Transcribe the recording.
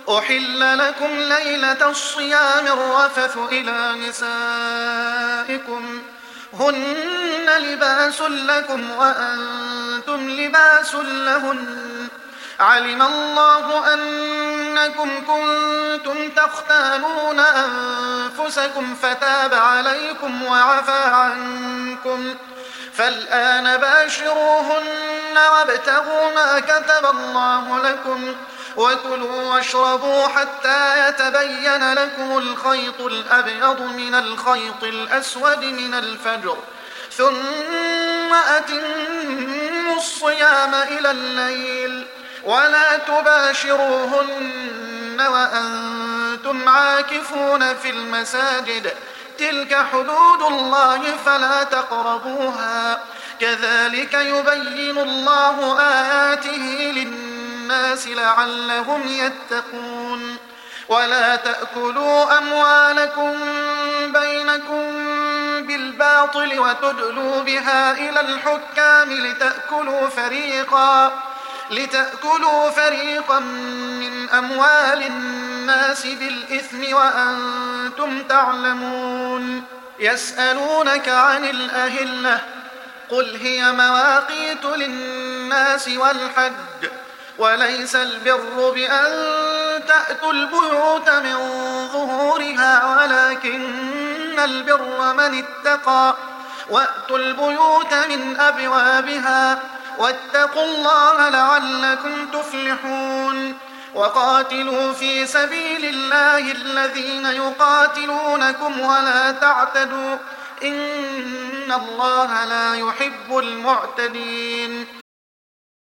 أحل لكم ليلة الصيام الرفث إلى نسائكم هن لباس لكم وأنتم لباس لهن علم الله أنكم كنتم تختانون أنفسكم فتاب عليكم وعفى عنكم فالآن باشروهن وابتغوا ما كتب الله لكم وكلوا واشربوا حتى يتبين لكم الخيط الأبيض من الخيط الأسود من الفجر ثم أتموا الصيام إلى الليل ولا تباشروهن وأنتم عاكفون في المساجد تلك حدود الله فلا تقربوها كذلك يبين الله آياته للناس لعلهم يتقون ولا تأكلوا أموالكم بينكم بالباطل وتدلوا بها إلى الحكام لتأكلوا فريقا من أموال الناس بالإثم وأنتم تعلمون يسألونك عن الأهلة قل هي مواقيت للناس والحج وليس البر بأن تأتوا البيوت من ظهورها ولكن البر من اتقى وأتوا البيوت من أبوابها واتقوا الله لعلكم تفلحون وقاتلوا في سبيل الله الذين يقاتلونكم ولا تعتدوا إن الله لا يحب المعتدين